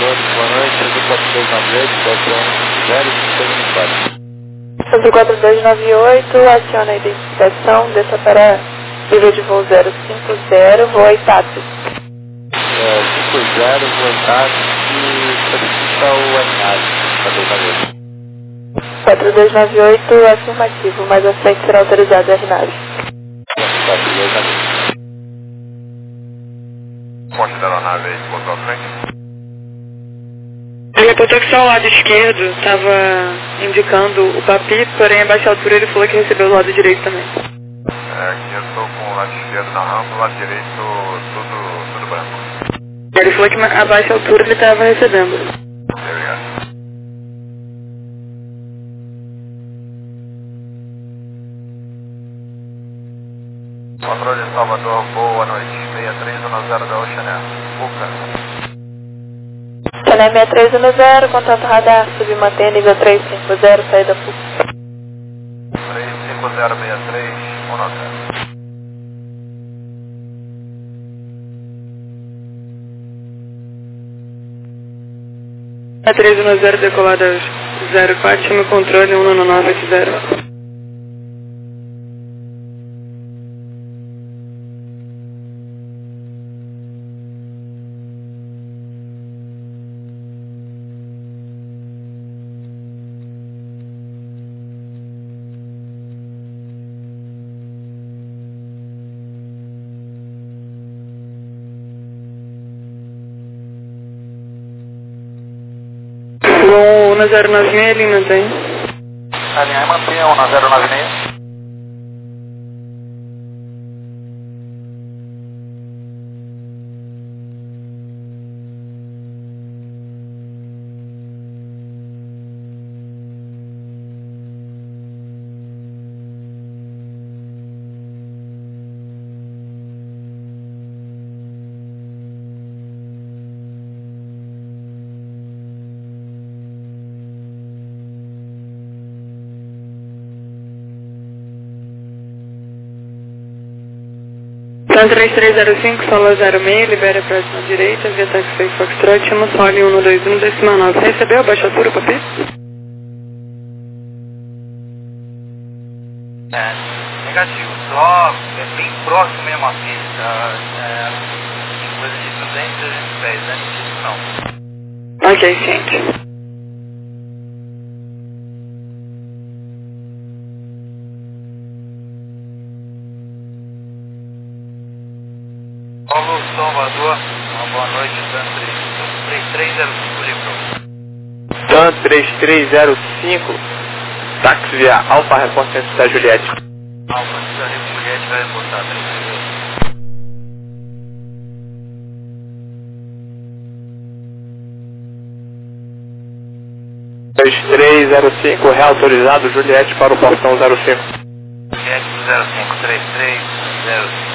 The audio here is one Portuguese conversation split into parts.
boa noite, Azul 4298, estação 0, Azul 4298, aciona a identificação, desça para nível de voo 050, voo Itape. 50, voo Itape, solicita o Arnaz, 4298, afirmativo, mas a frente será autorizada a RNAV. 4298. Considera a nave aí, botou à frente. A reportação ao lado esquerdo estava indicando o papito, porém a baixa altura ele falou que recebeu o lado direito também. Aqui eu estou com o lado esquerdo na rampa, o lado direito tudo branco. Ele falou que a baixa altura ele estava recebendo. Obrigado. Controle de Salvador, boa noite. 6310 da Ocean Air. Buca. Cané 6310, contato radar, submantém nível 350, saída PUC. 35063, 190. 310 decolada 04, chama o controle 19980. Bom, na 096 ele mantém. A linha mantém na 096. São 3305, solo 06, libera a próxima direita, via taxi Foxtrot, chama o Soli 121, decimal 9. Recebeu a baixa altura, papi? Negativo, só bem próximo mesmo à pista, coisa de 200, 310, antes disso não. Ok, ciente. Paulo Salvador, uma boa noite, TAN 3305 Livro. TAN 3305, táxi via Alfa, repórter da Juliette. Alfa, Juliette vai reportar 338. 3305, reautorizado, Juliette para o portão 05. Juliette 05, 3305.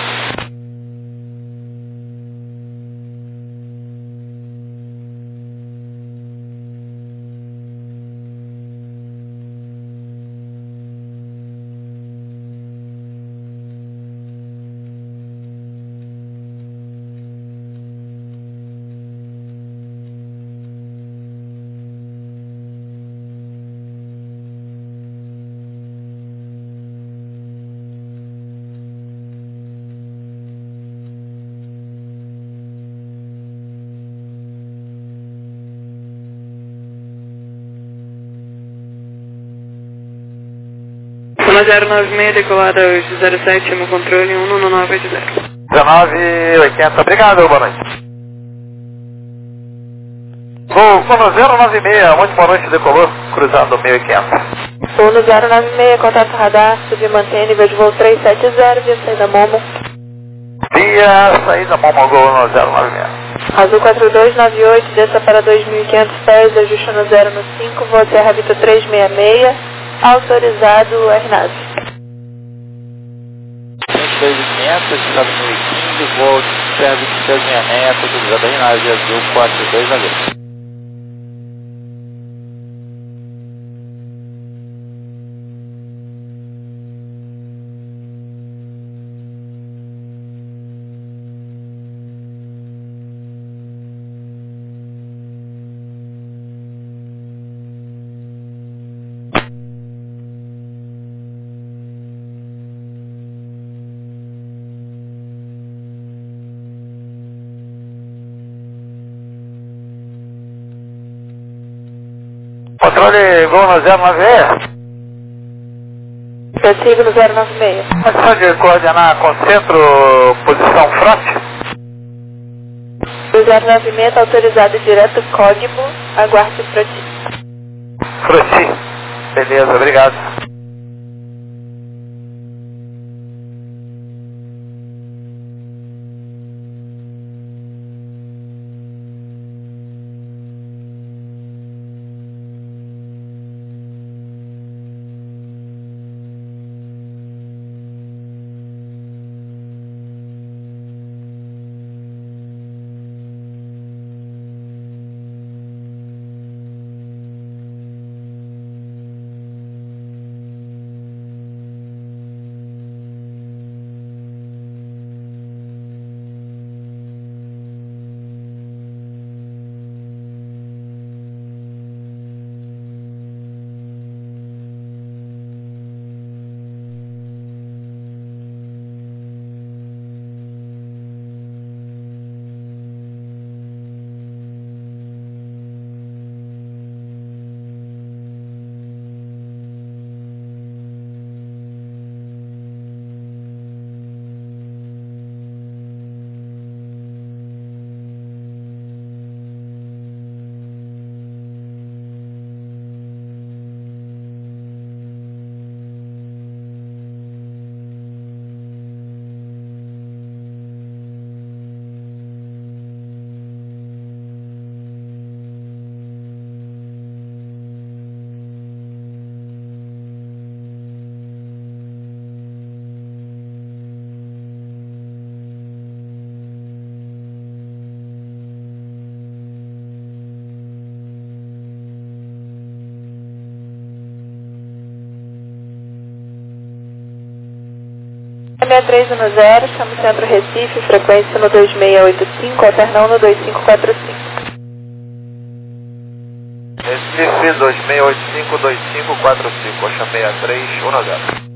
Uma 096, decolada hoje 07, chama o controle 19980. 1980, obrigado, boa noite. Voo 1096, muito boa noite, decolou, cruzado 1500. Uno 096, contato radar, submantém nível de voo 370, via saída Momo. Via saída Momogol no 096. Azul 4298, desça para 2.500 pés, ajuste no 0 no 5, voo Serra Vita 366, autorizado RNAV. 22.500, estado 2015, voo Serra 2366, autorizado a Rinage Azul 4298. controle Gol no 096. Eu sigo no 096. Mas pode coordenar com o centro, posição front? O 096 está autorizado direto código, aguarde para ti. Fruti. Beleza, obrigado. É 6310, chamo Centro Recife, frequência no 2685, alternão no 2545. Recife 2685-2545, Oxa 6310.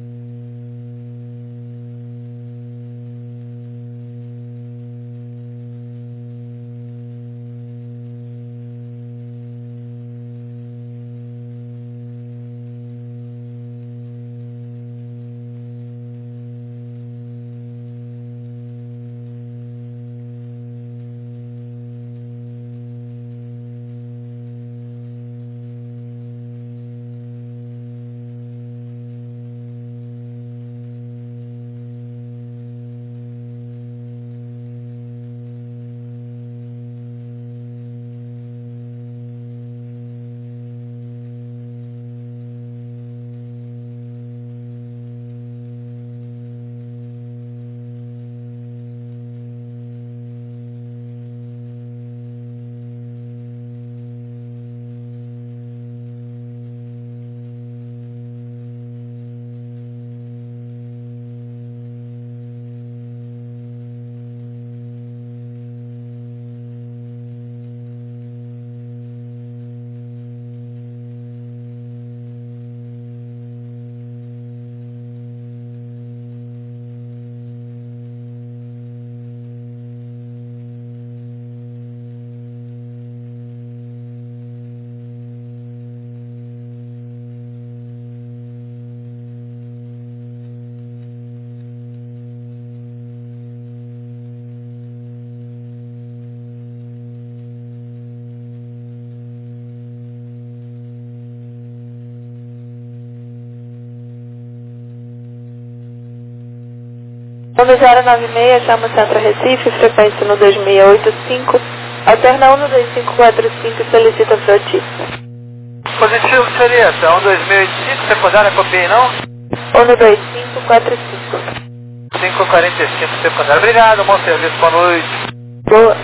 No 096, chamo Centro Recife, frequência no 2685, alternão no 2545 e solicita froti. Positivo seria essa, 2085, você puder copiar não? Ou no 2545. 545, você puder. Obrigado, bom serviço, boa noite. Boa.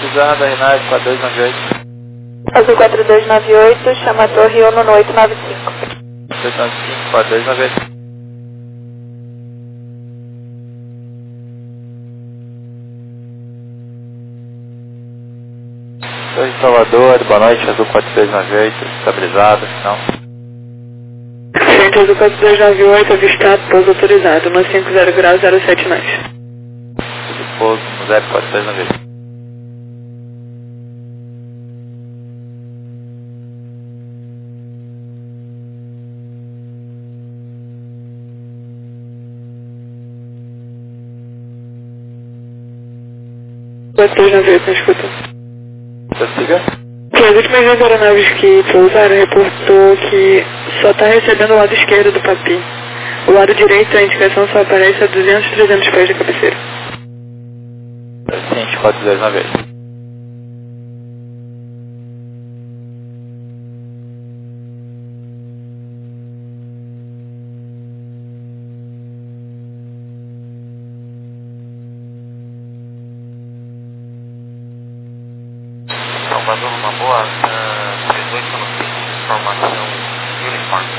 estabilizada, Renate 4298. Azul 4298, chama a torre ONU no 895. 895, 4298. Torre Salvador, boa noite, Azul 4298, estabilizada, não. Frente Azul 4298, avistado, pouso autorizado, 150 graus 07 nós. Pouso 04298. Na escuta. Prossiga. Que as últimas duas aeronaves que pousaram reportou que só está recebendo o lado esquerdo do papi. O lado direito, a indicação só aparece a 200, 300 pés da cabeceira. Paciente 4298. Salvador, uma boa, 38 no 5, informação uniforme.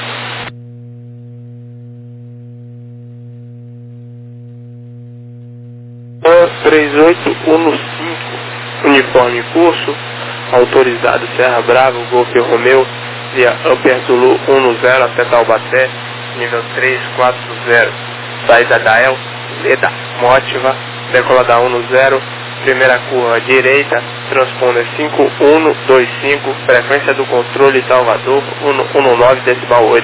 Boa, 3815, uniforme em curso, autorizado Serra Brava, Golf Romeu, via Upper Zulu 10 até Taubaté, nível 340, saída da El, Leda, Mótiva, decola da 10, primeira curva direita, transponder 5125, frequência do controle Salvador 119,8.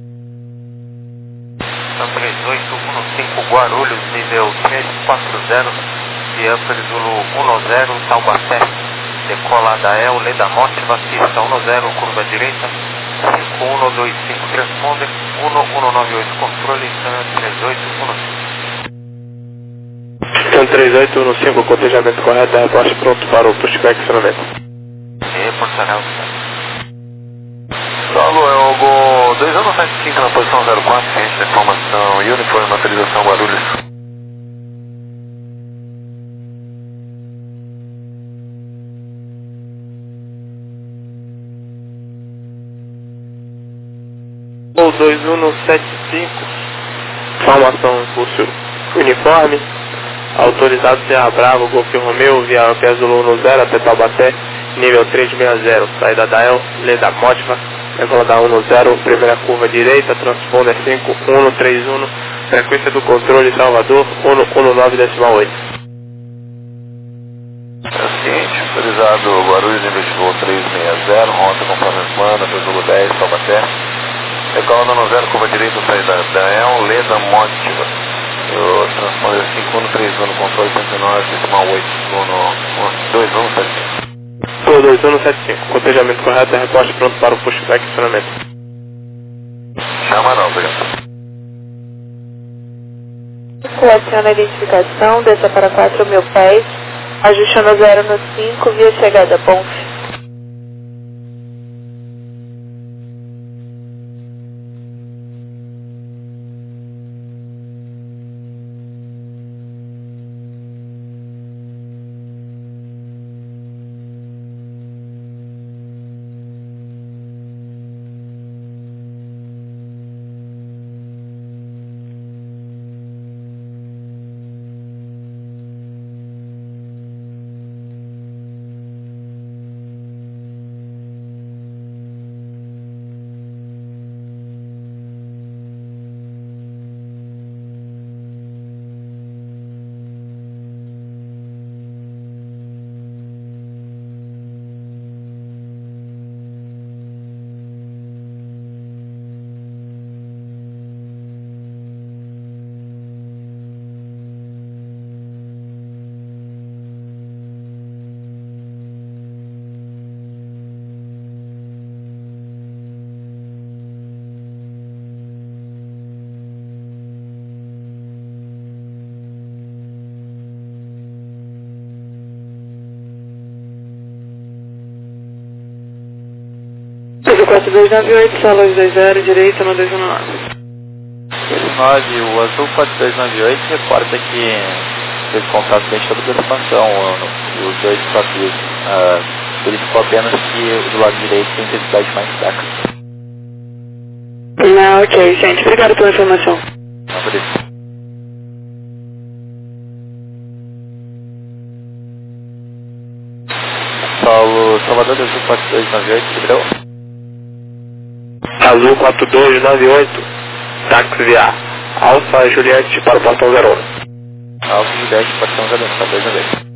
São 3815 Guarulhos, nível 340, via Upper Zulu 10, Taubaté, decola da El, Leda, Mótiva, pista 10, curva direita, 5125, transponder 1198, controle, 3815. São 3815, cotejamento correto, reposte pronto para o pushback acionamento. Reportará o Solo, é o Gol 2175 na posição 04, ciente da informação uniforme, autorização Guarulhos. Gol 2175, formação em curso uniforme, autorizado Serra Brava, Golf Romeu, via Upper Zulu 10 até Taubaté, nível 360, saída da El, Leda Mótiva, decola da 10, primeira curva direita, transponder 5131, frequência do controle Salvador 119,8. Ciente, autorizado Guarulhos, nível de voo 360, rota conforme plano, Upper Zulu 10, Taubaté, decola da 10, curva direita, saída da El, Leda Mótiva. O transponder 5131, controle 109,8, no 2175. Gol 2175, cotejamento correto, reposte pronto para o pushback acionamento. Chama não, obrigado. Seleciona a identificação, desça para 4.000 pés, ajustando 0 no 5, via chegada Bonf. Azul 4298, sala 20, direita no 219. 9, o Azul 4298 reporta que fez contato com a gente da expansão, os dois papios. Verificou apenas que do lado direito tem intensidade mais fraca. Não, ok, gente. Obrigado pela informação. Não, por isso. Paulo, Salvador do Azul 4298, Ribeirão. Azul 4298, táxi via Alfa Juliette para o portão 01. Alfa Juliette, portão 01, tá 2 a 2.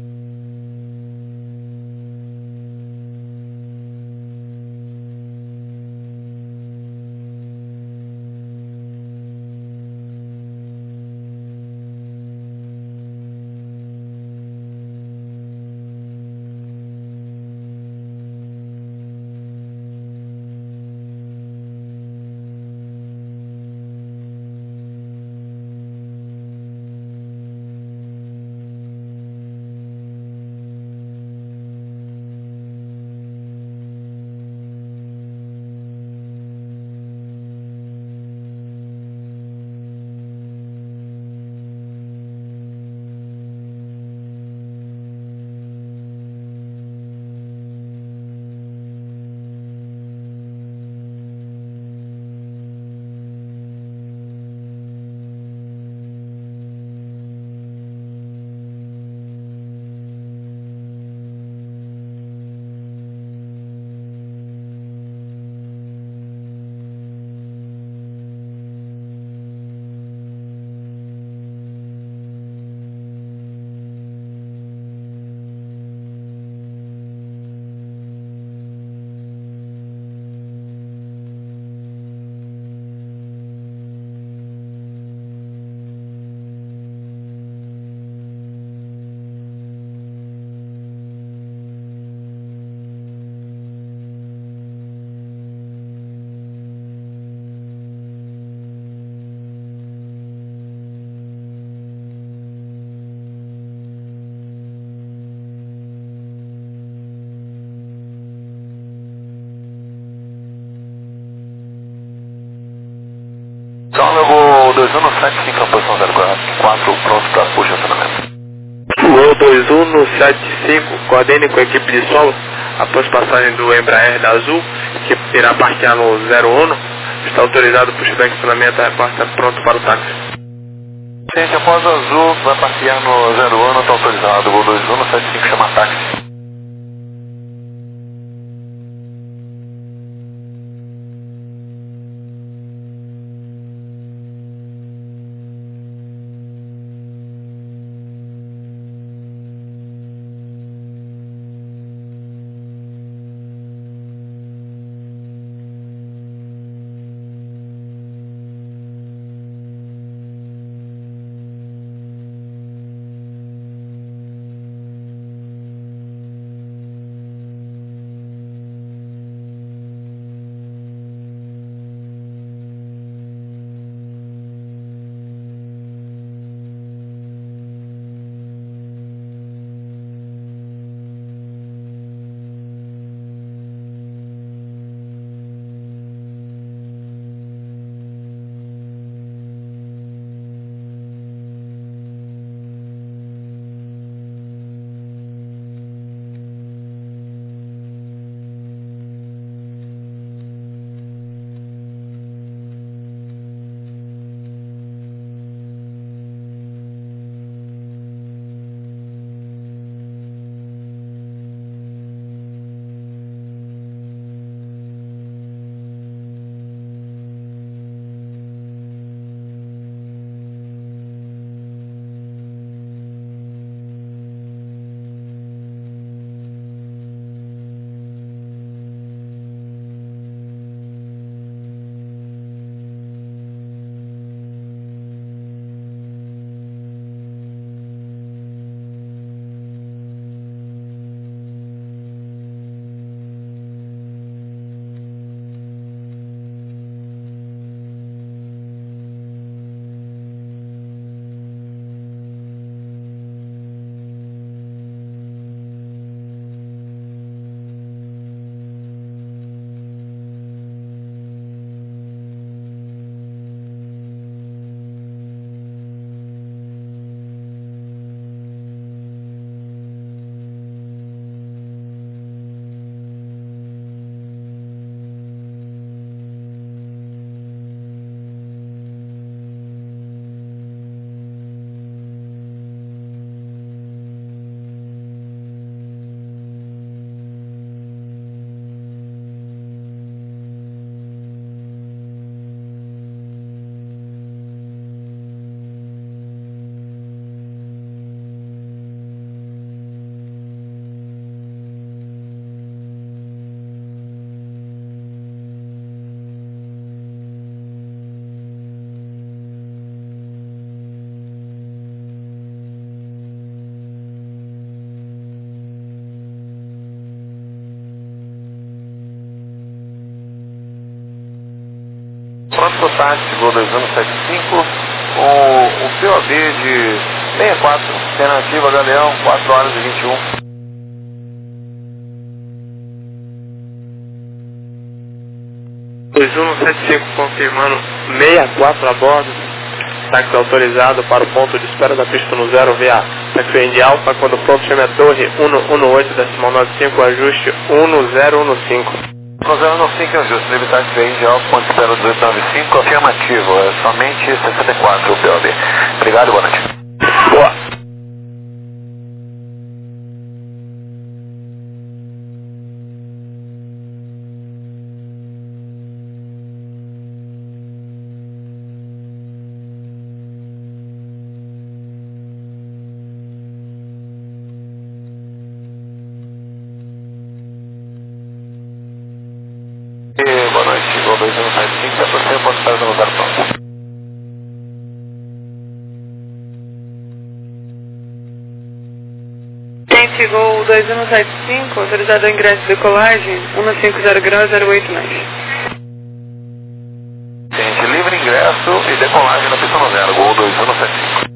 Então eu vou 2175 na posição 04, pronto para puxar acionamento. Voo 2175, coordene com a equipe de solo, após passagem do Embraer da Azul, que irá parquear no 01, está autorizado para o chegar em estacionamento, repórter pronto para o táxi. Gente, após a Azul, vai parquear no 01, está autorizado, voo 2175, chama táxi. Pronto, táxi, Gol 2175, o POB de 64, alternativa Galeão, 4 horas e 21. confirmando 64 a bordo, táxi autorizado para o ponto de espera da pista no 0 via taxi Alfa, quando pronto chame a torre 118.95, ajuste 1015. 1015 é ajuste, livre táxi Indy Alfa, ponto de espera 1895, afirmativo, é somente 64 o POB. Obrigado, boa noite. Boa. Boa noite, Gol 2175, é você, posso estar no lugar pronto. Quente Gol 2175, autorizado ao ingresso de decolagem, 150 graus 08 mais. Gente, livre ingresso e decolagem na pista no 0, Gol 2175.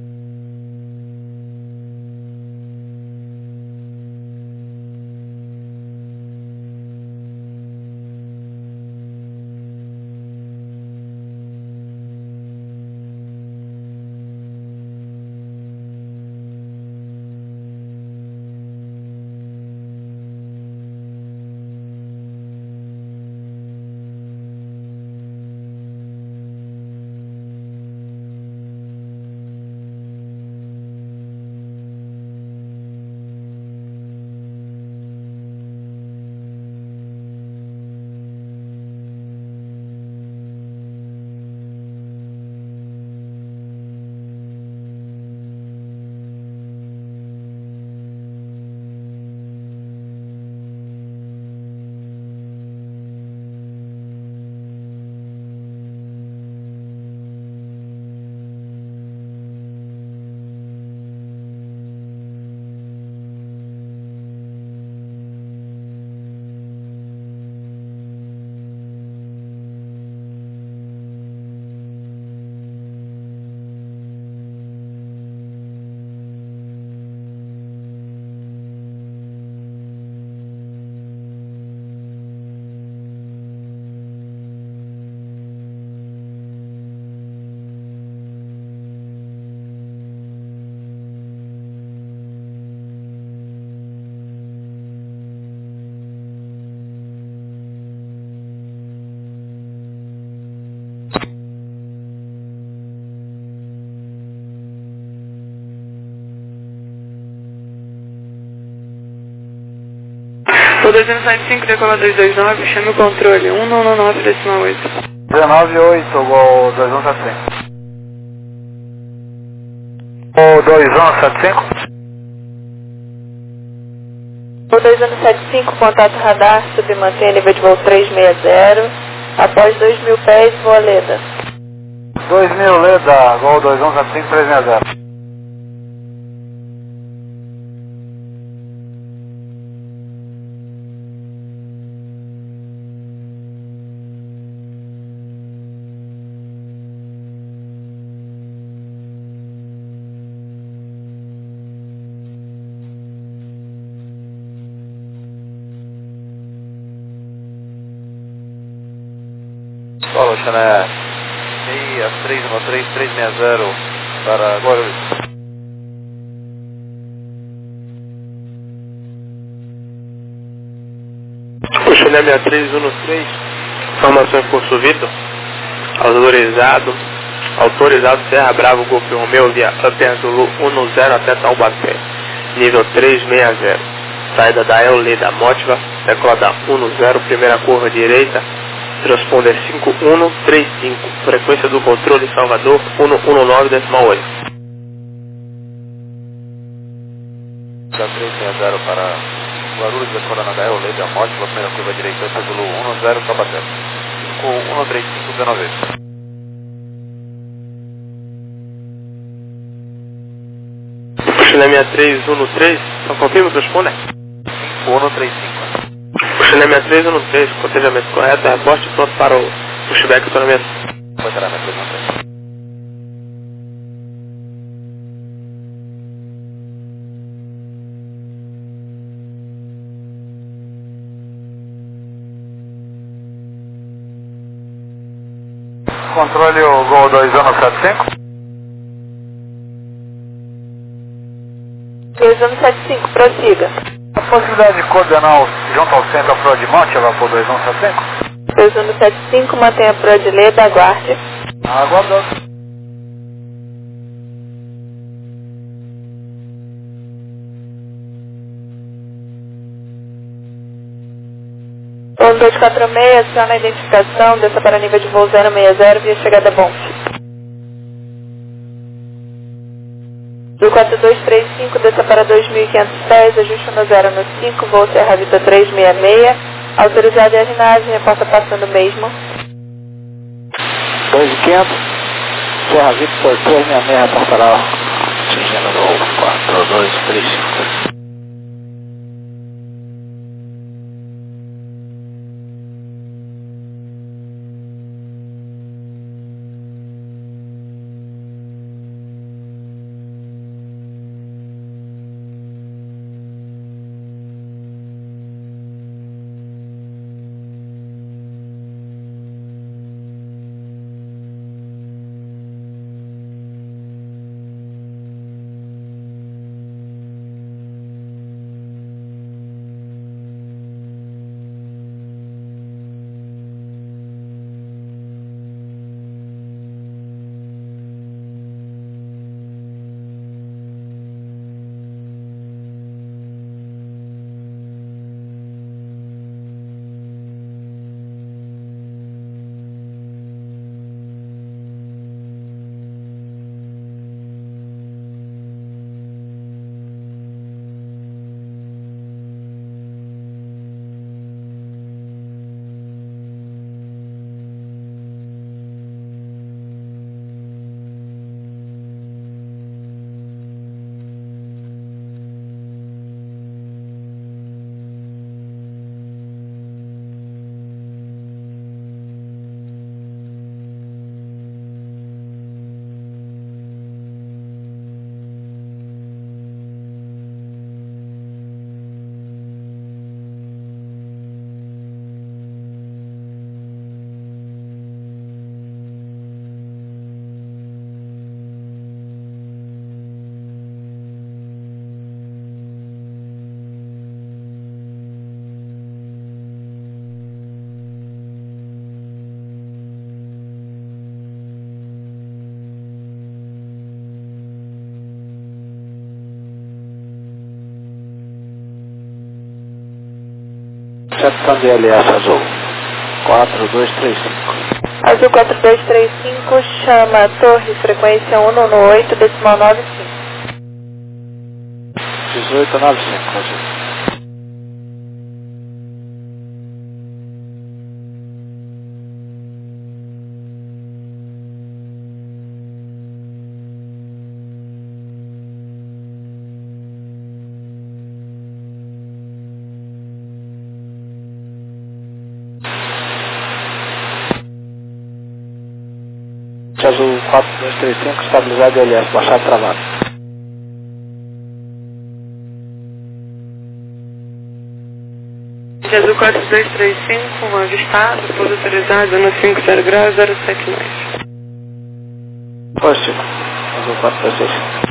O 2175, decola 229, chame o controle, 199.8. 198, Gol 2175. O 2175? O 2175, contato radar, submantém nível de voo 360, após 2.000 pés, voa Leda. 2000 Leda, Gol 2175, 360. Paulo, Xané 6313-360 para Guarulhos. O Xané 6313, informação em curso Vitor, autorizado Serra Bravo, Golf Romeo, via Upper Zulu 10 até Taubaté, nível 360, saída da Leda Motiva, decola 10, primeira curva direita, transponder 5135, frequência do controle Salvador 119.8. 360 para Guarulhos, decola na Leda Motiva, primeira curva direita, Zulu 10, Taubaté, 5135, 19. Chile 6313, só confirma o transponder? 5135. O Chile 6313, cotejamento correto, reporte pronto para o pushback e tornamento. Foi para a representação. Controle o Gol 2175. 2175, prossiga. A possibilidade de coordenar junto ao centro a proa de monte, vapor 2175? 2175, mantenha a proa de leda, aguarde. Aguardando. Tom 246, aciona a identificação, desça para nível de voo 060, via chegada bom. Do 4235, desça para 2.500 pés, ajuste no 0 no 5, voo Serra Vita 366, autorizado em alinhagem, reporta passando mesmo. 2.500, Serra Victor 366, reportará atingindo no 4235. Recepção de LS Azul 4235. Azul 4235, chama a torre, frequência 118, decimal 95. 1895, Azul. Azul 4235, estabilizado LS, baixado travado. Azul 4235, avistado, pouso autorizado no 50 graus 079. Positivo, Azul 4235.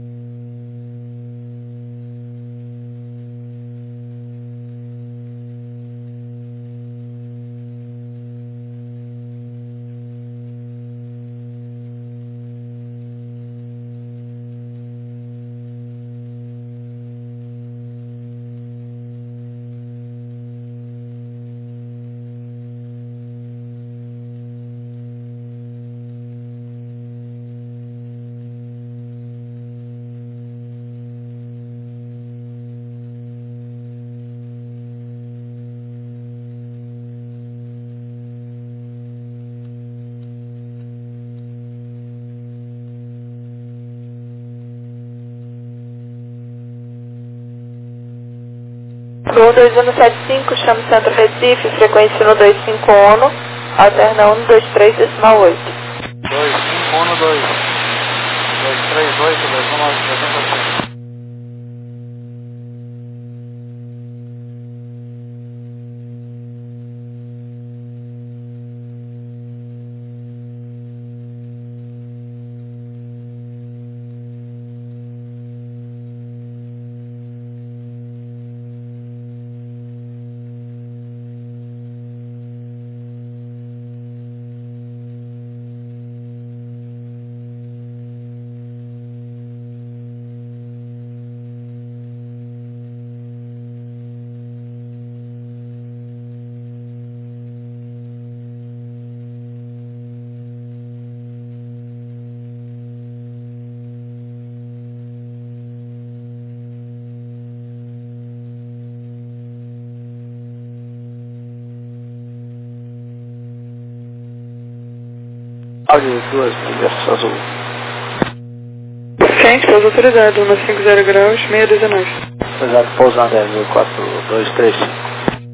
Gol 2175, chama o Centro Recife, frequência 125 ONU, alterna 123, decimal 8. 238, 219, 305. Áudio 2, verso azul. Frente, pouso autorizado, 150 graus, 619. Autorizado, pouso na 10, 4235.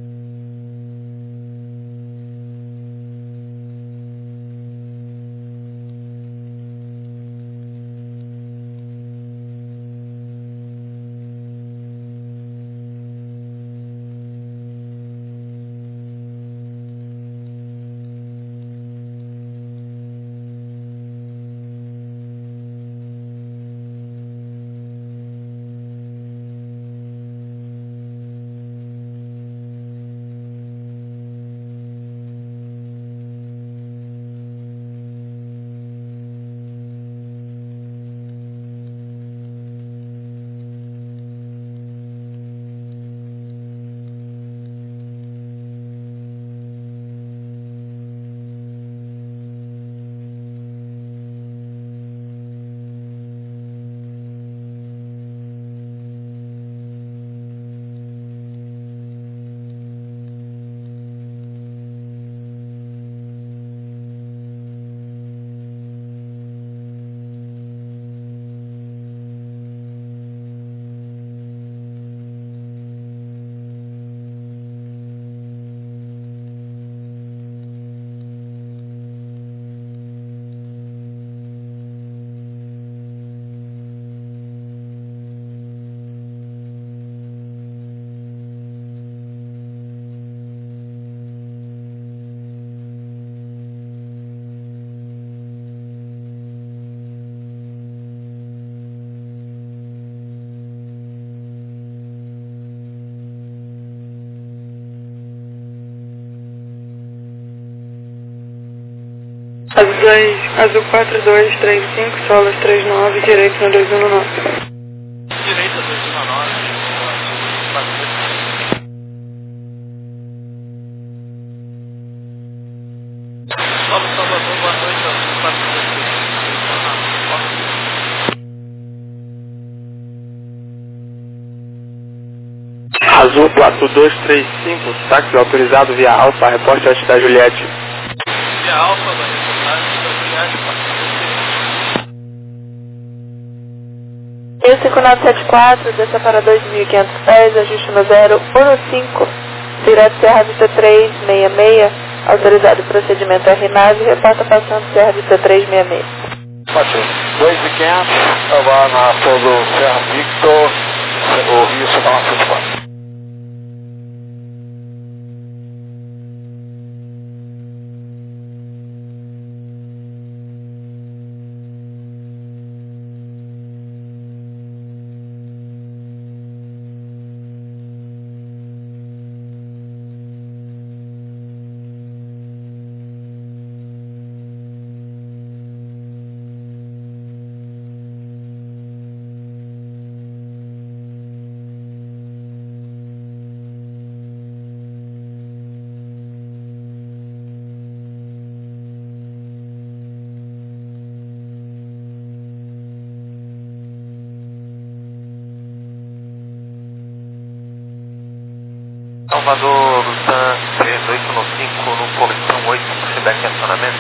Azul 4235, solas 39, direito na 219. Direita 219, Paulo Salvador, boa noite, Azul 4235, táxi autorizado via Alfa, reporte à cidade Juliette. Via Alfa, vai reportar a cidade Juliette, 5974, desça para 2.500 pés, ajuste no 015, direto Serra Vista 366, autorizado procedimento R-Nave, reporta passando Serra Vista 366. Ótimo, 2.500, vá na pouso Serra Victor, o Rio Cidade 104. Salvador, Lutan 3815 no portão 8, feedback em acionamento.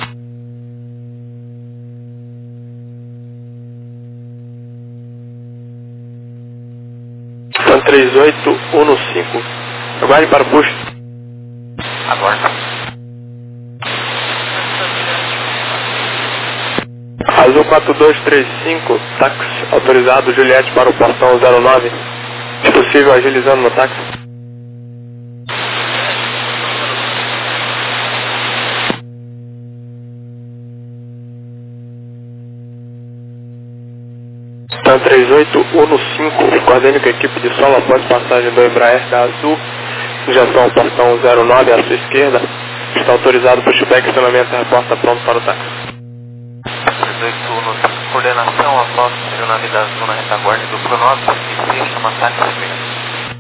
Lutan 3815. Aguarde para o push. Agora. Azul 4235, táxi autorizado, Juliette para o portão 09. Se possível, agilizando no táxi. TAM 3815, coordene com a equipe de solo após passagem do Embraer da Azul, injeção ao portão 09 à sua esquerda. Está autorizado para o pushback, estacionamento e reporta pronto para o táxi. 18 coordenação após aeronave da Azul na retaguarda do Pronópolis e se chama táxi mesmo.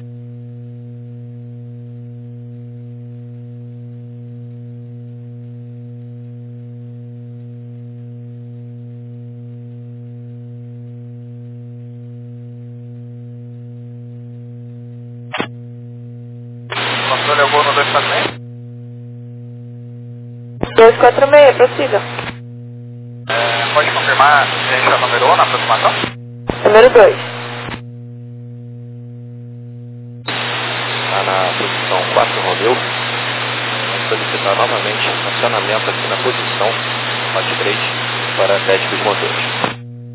Controle ao voo no 246? 246, prossiga. Pode confirmar se a gente é o número 1 na aproximação? Número 2. Está na posição 4 Romeu. Vamos solicitar novamente acionamento aqui na posição lote 3 para teste dos motores.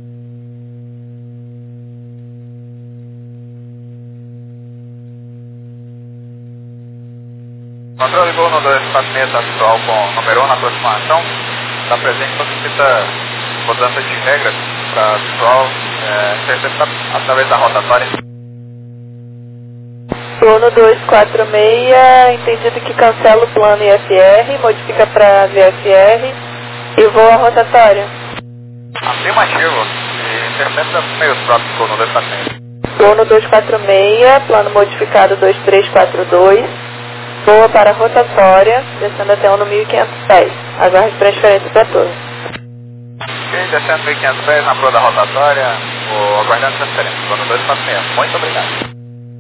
Controle voo no 246 atual com número 1 na aproximação. Está presente, solicita mudança de regras para visual através da rotatória. Turno 246, entendido que cancela o plano IFR, modifica para VFR e voa rotatória. Afirmativo. E intercepta meios próprios do turno 246. Turno 246, plano modificado 2342, voa para rotatória, descendo até no 1500 pés. Aguarde transferência para turno. Ok, descendo 1500 pés na proa da rotatória, aguardando transferência. Turno 246. Muito obrigado.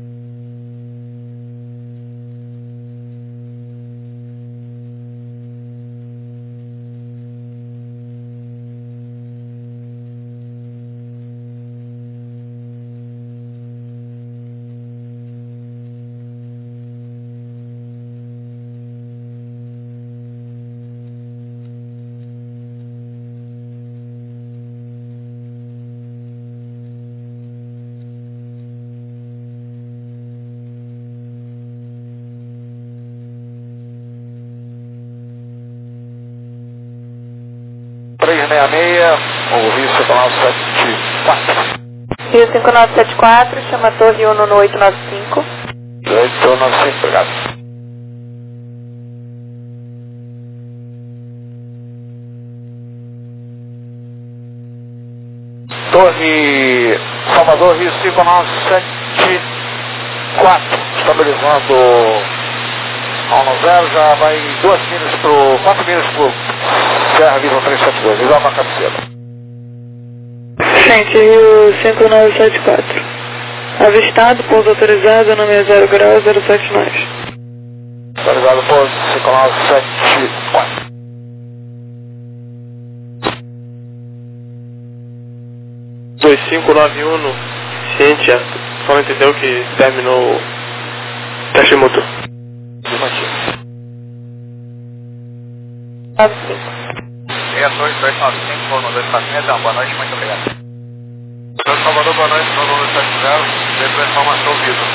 O Rio 5974. Rio 5974, chama a Torre 1 no 895. 895, obrigado. Torre Salvador, Rio 5974, estabilizando ao 0, já vai 4 milhas pro Serra Viva 372, igual para a cabeceira. Gente, Rio 5974. Avistado, pouso autorizado, nome é 0 graus, 079. Autorizado, pouso 5974. Dois 591 no Ciência, só entendeu que terminou o teste motor. Afirmativo. 95. 62295, voo no 246, boa noite, muito obrigado. São Salvador, boa noite, voo no 270, dentro da informação viva.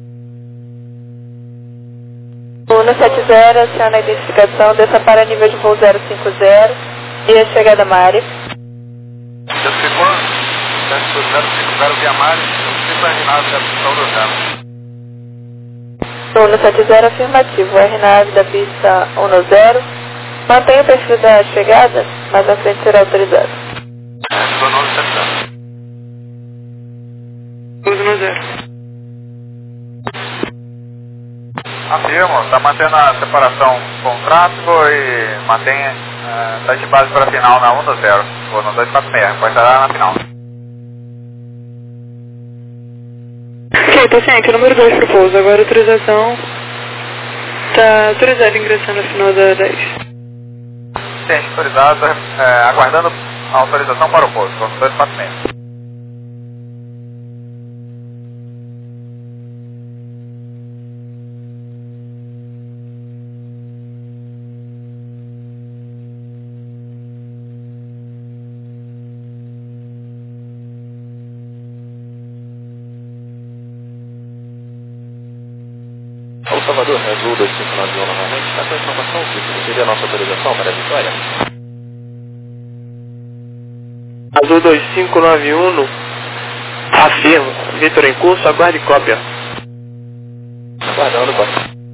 Turno 70, aciona a identificação, desça para nível de voo 050 e a chegada à área. Desficou, 050 via Mare, eu preciso RNAV da pista do Zero. Turno 70, afirmativo, RNAV da pista 10. Mantenha o perfil da chegada, mas a frente será autorizado. Turno 70. Pouso no 0. Afirmo, está mantendo a separação com o tráfego e mantém está de base para a final na 10, ou no 246, pode estar na final. Ok, paciente, número 2 pro pouso. Agora a autorização está autorizado ingressando no final da 10. Ciente, autorizado, aguardando a autorização para o pouso, no 246. Salvador, Azul 2591 novamente, está com a informação que seria a nossa autorização para a vitória. Azul 2591, afirmo. Vitor em curso, aguarde cópia. Aguardando, pode.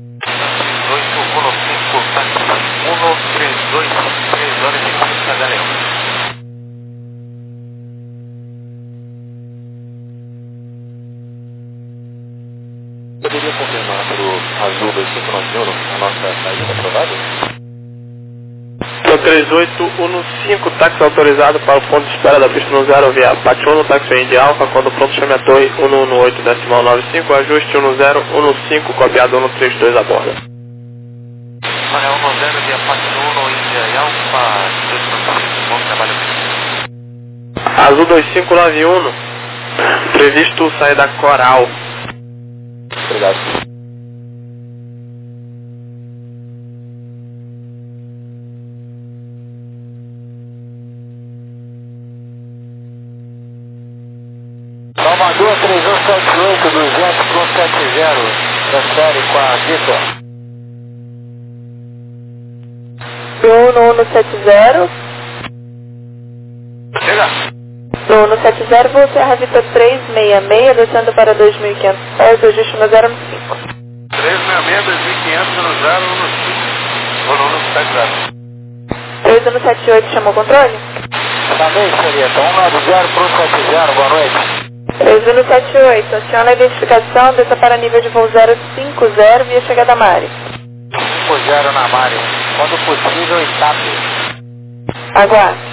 2815, táxi 132, 3 horas e 30 da Leão. Poderia confirmar para o Azul 2591 a nossa saída aprovada? 3815, táxi autorizado para o ponto de espera da pista no 0 via Pati 1, táxi de Alfa, quando pronto chame a torre 118.95, ajuste 1015, copiado 132 a bordo. Olha, 10 via Pati 1, Índia Alfa, 295, bom trabalho. Azul 2591, previsto saída Coral. Obrigado. Salvador 3178, 200 para 170, transfere com a Vitor. 1170. Chega! No 170, vou Serra Vitor 366, descendo para 2.500 pés, ajuste no 015. 366, 2500, no 0, no 5. Ou no 70. 3178, chamou o controle? Também, senhorita. 190 para 170, boa noite. 3178, aciona a identificação, desça para nível de voo 050 via chegada Mari. 50 na Mari. Quando possível, estape. Aguarde.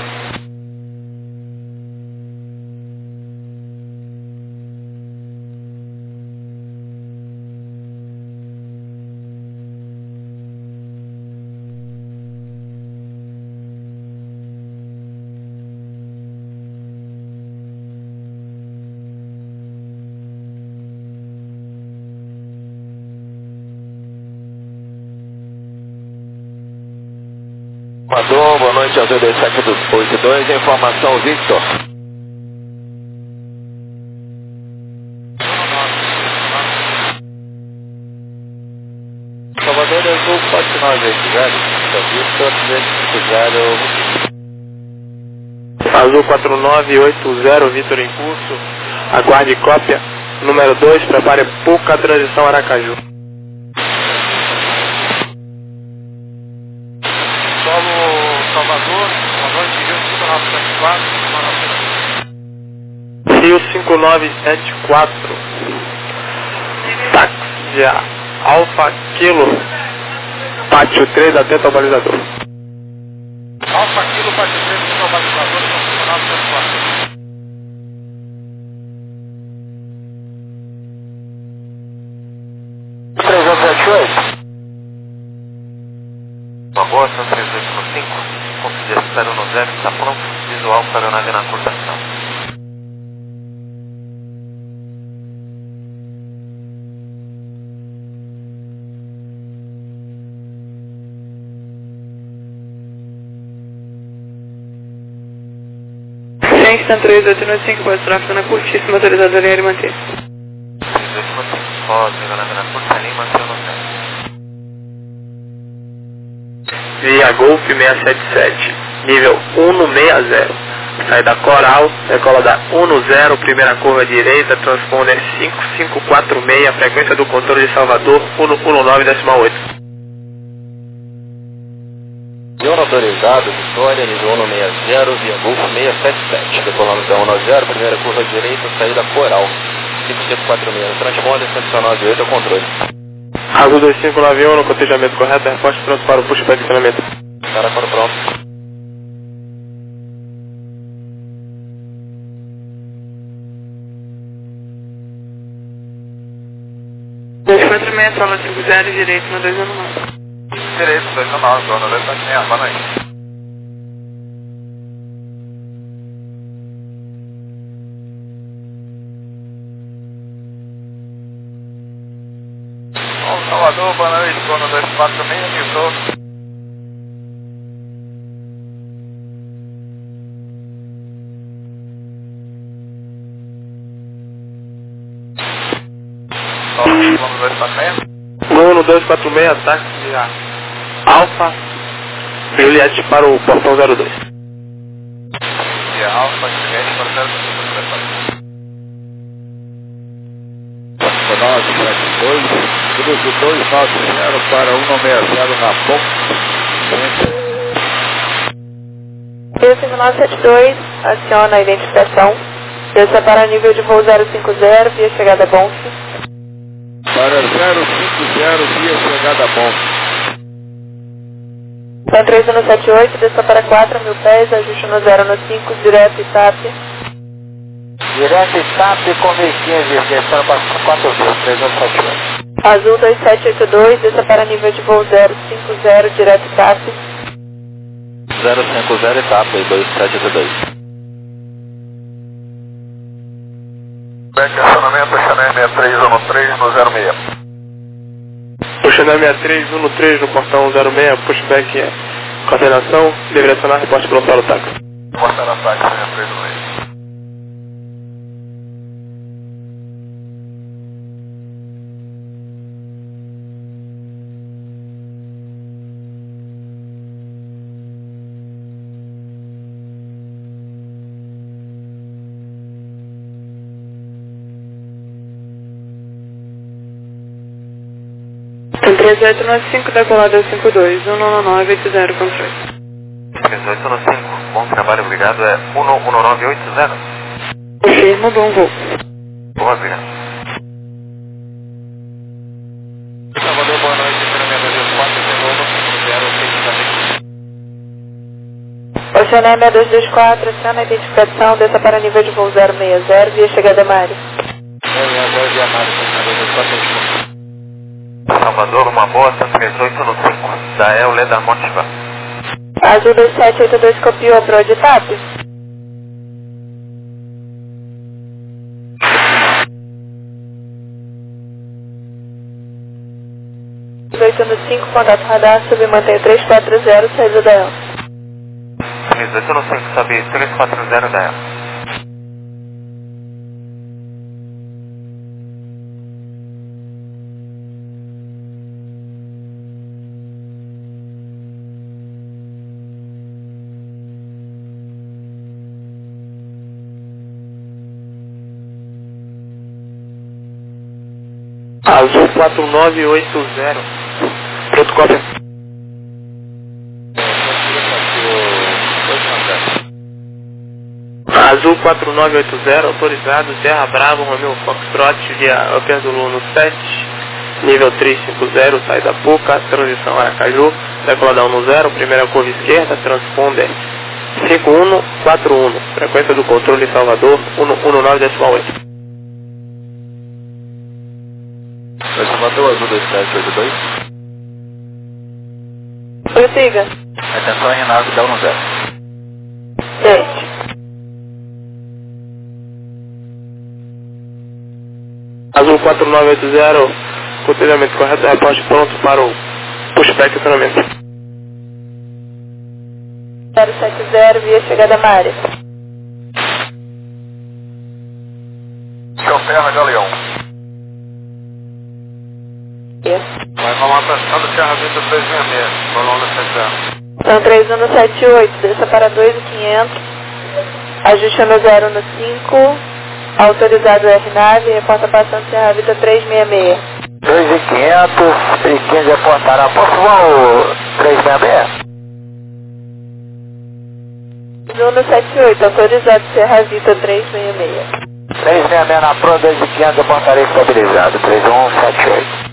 Salvador, boa noite, Azul 2782, informação Victor. Salvador, Azul 4980, Victor 250. Azul 4980, Vitor em curso, aguarde cópia. Número 2, prepare pouca transição Aracaju. Solo Salvador, boa noite, Rio 5974. Rio 5974, táxi Alfa Kilo, Pátio 3, atento ao balizador. Alfa Kilo, Pátio 3, atento ao balizador, 5974. Uma boa, são 3815, confia espero no 0, está pronto, visual para a nave na curtação. Kingston 3895, pode tráfego na curtíssima, autorizado a linha e manter. 3815, pode pegar a nave na curta linha e manter o 0. Via Golf 677, nível 160, saída Coral, decola da 10, primeira curva direita, transponder 5546, frequência do controle de Salvador 119.8. Avião autorizado, Vitória, nível 160, via Golf 677, decolando da 10, primeira curva direita, saída Coral 5546, transponder 119.8 ao controle. Azul 2591, no cotejamento correto, resposta pronto para o push para adicionamento. Cara para pronto. Sala 50, direito no 219. Direito, 219, zona 276, boa noite. Salvador, boa noite, zona 246, avisou. Gol 1246, táxi Alfa, Juliette para o portão 02. Via Alfa, Juliette para o 05. 972, cruze 290 para 160 na ponte. Esse 972 aciona a identificação. Desça para nível de voo 050 via chegada Bonf. Para 050 via chegada Bonf. São 3178, desça para 4.000 pés, ajuste no 015, direto Itap. Direto Itap com 15, descendo para 4.378. Azul 2782, desça para nível de voo 050, direto Itap. 050 etapa 2782. Back acionamento, Chanel 6313 no 06. Chanel 6313 no portão 06, pushback coordenação, deveria acionar reporte pelo solo táxi. Portar a táxi 6326. Tem 3895, decolada 52, 19980, controle. 3895, bom trabalho, obrigado, é 11980. Confirmo, bom voo. Boa, obrigado. Salvador, boa noite, Oceané 6224, aciona a identificação, desça para nível de voo 060, via chegada Mário. Salvador, uma boa, 138 no 5, da El Leda Motiva. Azul 2782 copiou para o Itap. no 5, contato radar, submantém 340, saída da El. 18 no 5, sobe 340 da El. Azul 4980, pronto, cópia. Azul 4980, autorizado, Serra Bravo, Romeo Foxtrot, via Upper do Luno 7, nível 350, saída Puca, transição Aracaju, decoladão no 0, primeira curva esquerda, transponder 5141, frequência do controle Salvador, 119,8. Salvador, Azul 2782. Prossiga. Atenção em nave da 10. Teste. Azul 4980, conselhamento correto, reporte pronto para o pushback acionamento. 070, via chegada Mário. Terra Galeão. Vai falar atenção do Serra Vista 366, Colônia Central. São 3178, desça para 2.500, ajuste no 015, autorizado RNAV, reporta passando Serra Vista 366. 2.500 e 15 apontará. Posso voar o 366? 178, autorizado Serra Vista 366. 366 na Pro, 2.500 apontarei estabilizado. 3178.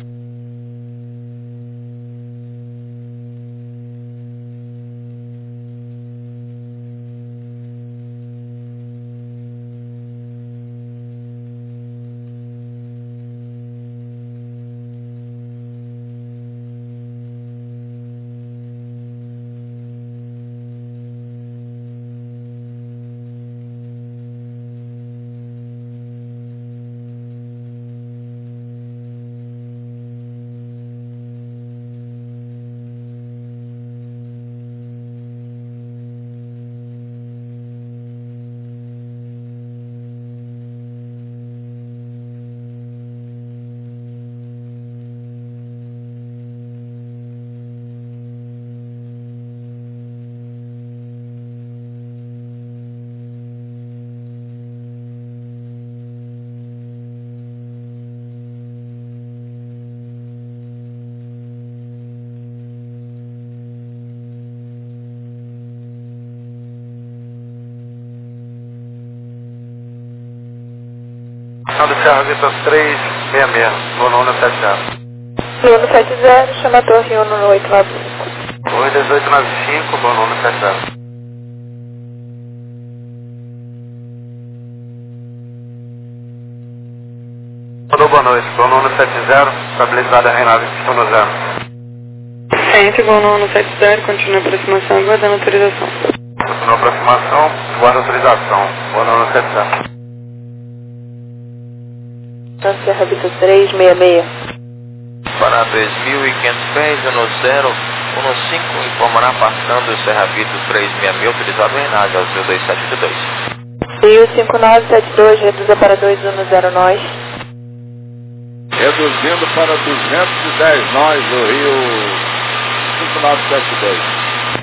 do Serra Vitor 366, Bonono 70. Uno 70, chama a torre Uno 895. Oi, 1895, Bonono 70. Boa noite, Bonono 70, estabilizada Reinaldo, estou no 0. Ciente, Bonono 70, continua a aproximação, aguardando autorização. Continua a aproximação, guarda autorização, Bonono 70. Serra Vitor 366. Para 2.500 pés, Uno 0, Uno 5, informará passando o Serra Vitor 366, autorizado em Renage, aos 2782. Rio 5972, reduza para 210 nós. Reduzindo para 210 nós, o Rio 5972.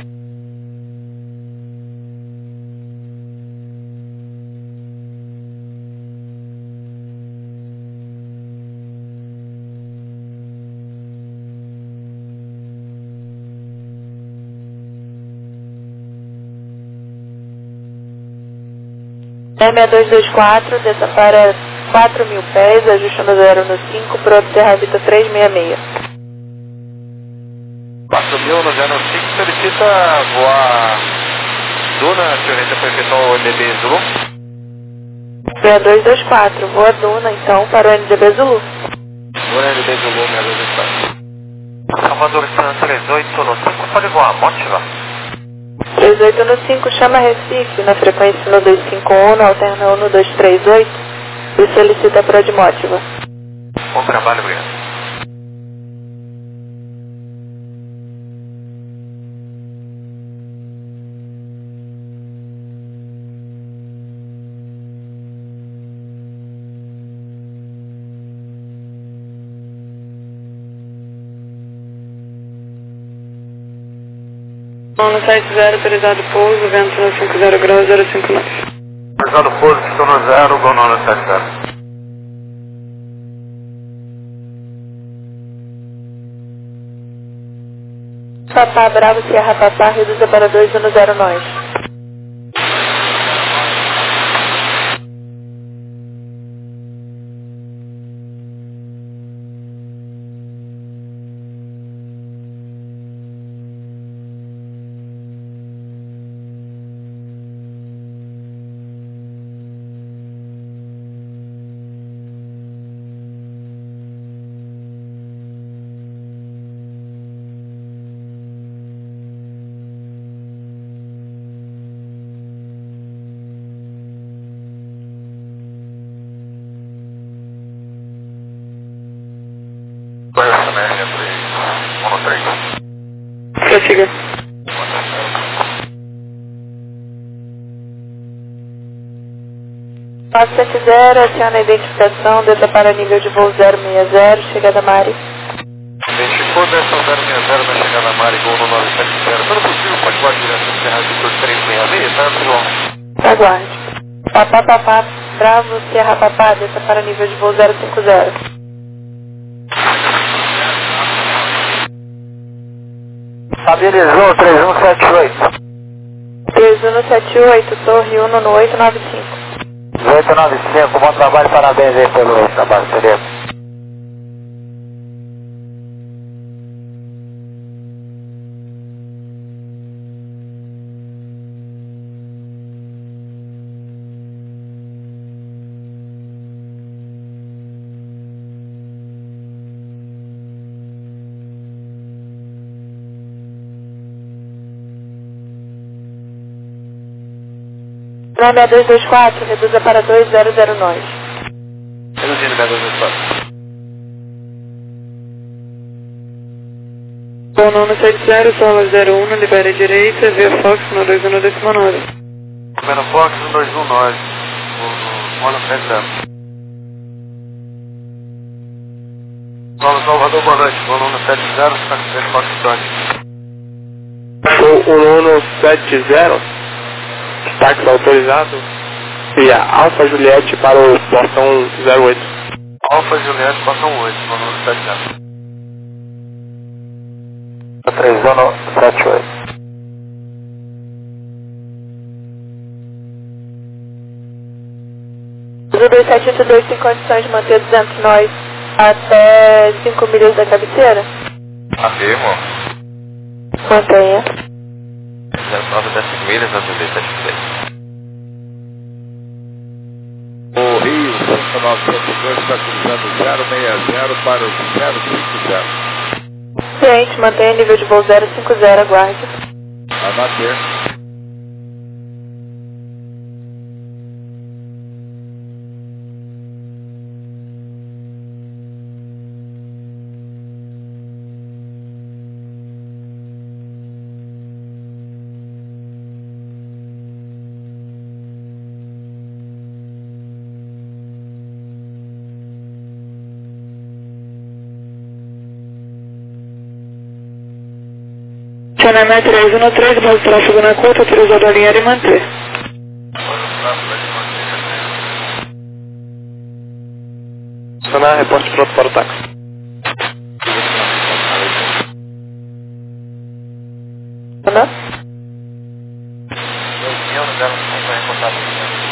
E6224, desça para 4.000 pés, ajuste no 0 no 5, pronto, Serra Vitor 366. 4.000 no 05, solicita voar Duna, senhorita, para efetuar o NDB Zulu. 6224, voa Duna então para o NDB Zulu. Duna NDB Zulu, 6224. Salvador San 38 no 5, pode voar, Motiva. 38 no 5, chama Recife na frequência no 251, alterna no 238 e solicita a Prodmótiva. Bom trabalho, obrigado. Bonono 70, autorizado pouso, vento no 50 graus, 059. Autorizado pouso, estou no 0, Bonono 70. Papá Bravo, Sierra Papá, reduza para 210 nós. Conheço, né? Entre Mono 3. Prossiga. Passo 70, aciona a identificação, desça para nível de voo 060, chegada Mari. Identificou dessa 060 na chegada Mari, gol no 970. Quando possível, pode voar direto no Serra Vitor 366, tá, Silvão? Aguarde. Papá Papá Bravo, Sierra Papá, desça para nível de voo 050. Estabilizou 3178. 3178, torre Uno no 895. 895, bom trabalho, parabéns aí pelo trabalho, Felipe. Na 6224, reduza para 200 nós. Reduzindo 6224. Bonono 70, solo 01, libere direita, via Fox no 2119. Comendo Fox no 219. Mono 70. Paulo Salvador, boa noite. Bonono 70, está com Fox Tony. Sou o Uno 70. Táxi autorizado via Alfa Juliette para o portão 08. Alfa Juliette, portão 8, Bonono 70. 3178. Zulu 82 tem condições de manter 200 nós até 5 milhas da cabeceira? Afirmo. Mantenha. 09 até 5 milhas, Azulê, 73. O Rio 5902 está cruzando 060 para o 050. Ciente, mantenha nível de voo 050, aguarde. Vai bater. Estacionamento 313, base tráfego na curta, autorizado a alinhar e manter. Estacionar, reporte pronto para o táxi. Ana? 2000, 05, reportado.